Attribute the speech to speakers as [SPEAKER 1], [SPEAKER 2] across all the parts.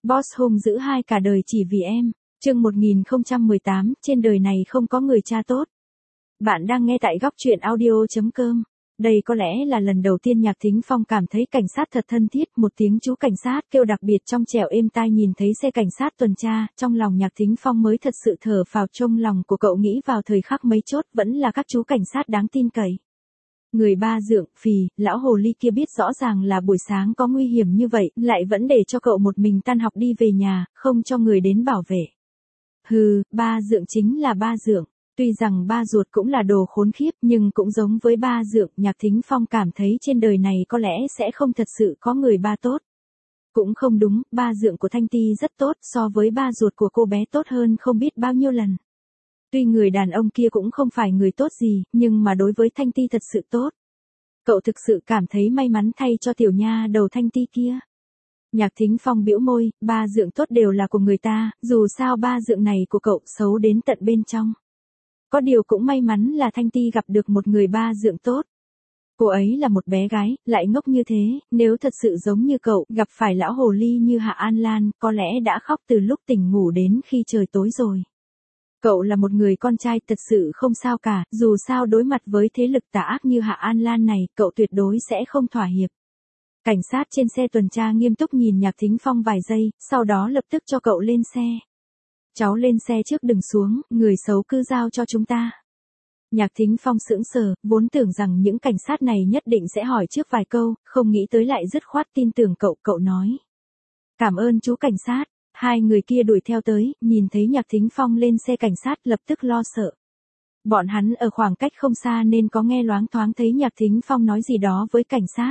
[SPEAKER 1] Boss hung dữ hai cả đời chỉ vì em. Chương 1018, trên đời này không có người cha tốt. Bạn đang nghe tại góc truyện audio.com. Đây có lẽ là lần đầu tiên Nhạc Thính Phong cảm thấy cảnh sát thật thân thiết, một tiếng chú cảnh sát kêu đặc biệt trong trẻo êm tai nhìn thấy xe cảnh sát tuần tra, trong lòng Nhạc Thính Phong mới thật sự thở phào, trong lòng của cậu nghĩ vào thời khắc mấy chốt vẫn là các chú cảnh sát đáng tin cậy. Người ba dượng, phì, lão hồ ly kia biết rõ ràng là buổi sáng có nguy hiểm như vậy, lại vẫn để cho cậu một mình tan học đi về nhà, không cho người đến bảo vệ. Hừ, ba dượng chính là ba dượng. Tuy rằng ba ruột cũng là đồ khốn khiếp nhưng cũng giống với ba dượng, Nhạc Thính Phong cảm thấy trên đời này có lẽ sẽ không thật sự có người ba tốt. Cũng không đúng, ba dượng của Thanh Ti rất tốt, so với ba ruột của cô bé tốt hơn không biết bao nhiêu lần. Tuy người đàn ông kia cũng không phải người tốt gì, nhưng mà đối với Thanh Ti thật sự tốt. Cậu thực sự cảm thấy may mắn thay cho tiểu nha đầu Thanh Ti kia. Nhạc Thính Phong bĩu môi, ba dượng tốt đều là của người ta, dù sao ba dượng này của cậu xấu đến tận bên trong. Có điều cũng may mắn là Thanh Ti gặp được một người ba dượng tốt. Cô ấy là một bé gái, lại ngốc như thế, nếu thật sự giống như cậu, gặp phải lão hồ ly như Hạ An Lan, có lẽ đã khóc từ lúc tỉnh ngủ đến khi trời tối rồi. Cậu là một người con trai thật sự không sao cả, dù sao đối mặt với thế lực tà ác như Hạ An Lan này, cậu tuyệt đối sẽ không thỏa hiệp. Cảnh sát trên xe tuần tra nghiêm túc nhìn Nhạc Thính Phong vài giây, sau đó lập tức cho cậu lên xe. Cháu lên xe trước đừng xuống, người xấu cứ giao cho chúng ta. Nhạc Thính Phong sững sờ, vốn tưởng rằng những cảnh sát này nhất định sẽ hỏi trước vài câu, không nghĩ tới lại dứt khoát tin tưởng cậu nói. Cảm ơn chú cảnh sát. Hai người kia đuổi theo tới, nhìn thấy Nhạc Thính Phong lên xe cảnh sát lập tức lo sợ. Bọn hắn ở khoảng cách không xa nên có nghe loáng thoáng thấy Nhạc Thính Phong nói gì đó với cảnh sát.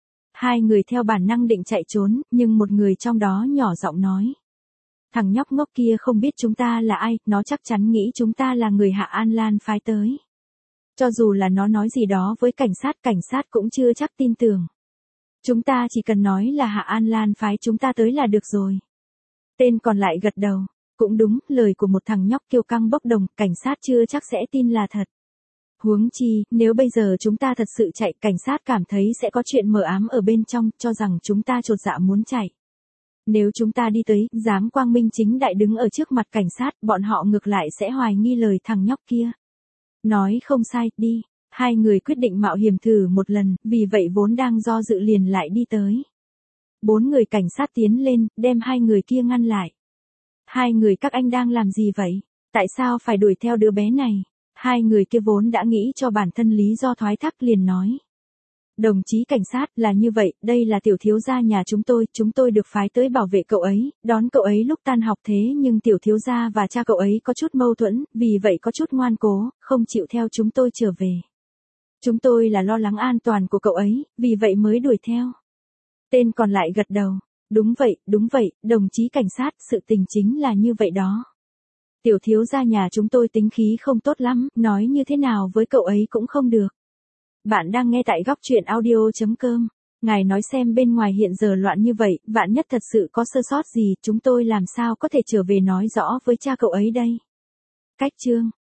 [SPEAKER 1] Hai người theo bản năng định chạy trốn, nhưng một người trong đó nhỏ giọng nói. Thằng nhóc ngốc kia không biết chúng ta là ai, nó chắc chắn nghĩ chúng ta là người Hạ An Lan phái tới. Cho dù là nó nói gì đó với cảnh sát cũng chưa chắc tin tưởng. Chúng ta chỉ cần nói là Hạ An Lan phái chúng ta tới là được rồi. Tên còn lại gật đầu. Cũng đúng, lời của một thằng nhóc kiêu căng bốc đồng, cảnh sát chưa chắc sẽ tin là thật. Huống chi, nếu bây giờ chúng ta thật sự chạy, cảnh sát cảm thấy sẽ có chuyện mờ ám ở bên trong, cho rằng chúng ta chột dạ muốn chạy. Nếu chúng ta đi tới, dám quang minh chính đại đứng ở trước mặt cảnh sát, bọn họ ngược lại sẽ hoài nghi lời thằng nhóc kia. Nói không sai, đi. Hai người quyết định mạo hiểm thử một lần, vì vậy vốn đang do dự liền lại đi tới. 4 người cảnh sát tiến lên, đem hai người kia ngăn lại. Hai người các anh đang làm gì vậy? Tại sao phải đuổi theo đứa bé này? Hai người kia vốn đã nghĩ cho bản thân lý do thoái thác liền nói. Đồng chí cảnh sát, là như vậy, đây là tiểu thiếu gia nhà chúng tôi được phái tới bảo vệ cậu ấy, đón cậu ấy lúc tan học thế nhưng tiểu thiếu gia và cha cậu ấy có chút mâu thuẫn, vì vậy có chút ngoan cố, không chịu theo chúng tôi trở về. Chúng tôi là lo lắng an toàn của cậu ấy, vì vậy mới đuổi theo. Tên còn lại gật đầu. Đúng vậy, đồng chí cảnh sát, sự tình chính là như vậy đó. Tiểu thiếu gia nhà chúng tôi tính khí không tốt lắm, nói như thế nào với cậu ấy cũng không được. Bạn đang nghe tại góc truyện audio.com. Ngài nói xem bên ngoài hiện giờ loạn như vậy, vạn nhất thật sự có sơ sót gì, chúng tôi làm sao có thể trở về nói rõ với cha cậu ấy đây. Cách chương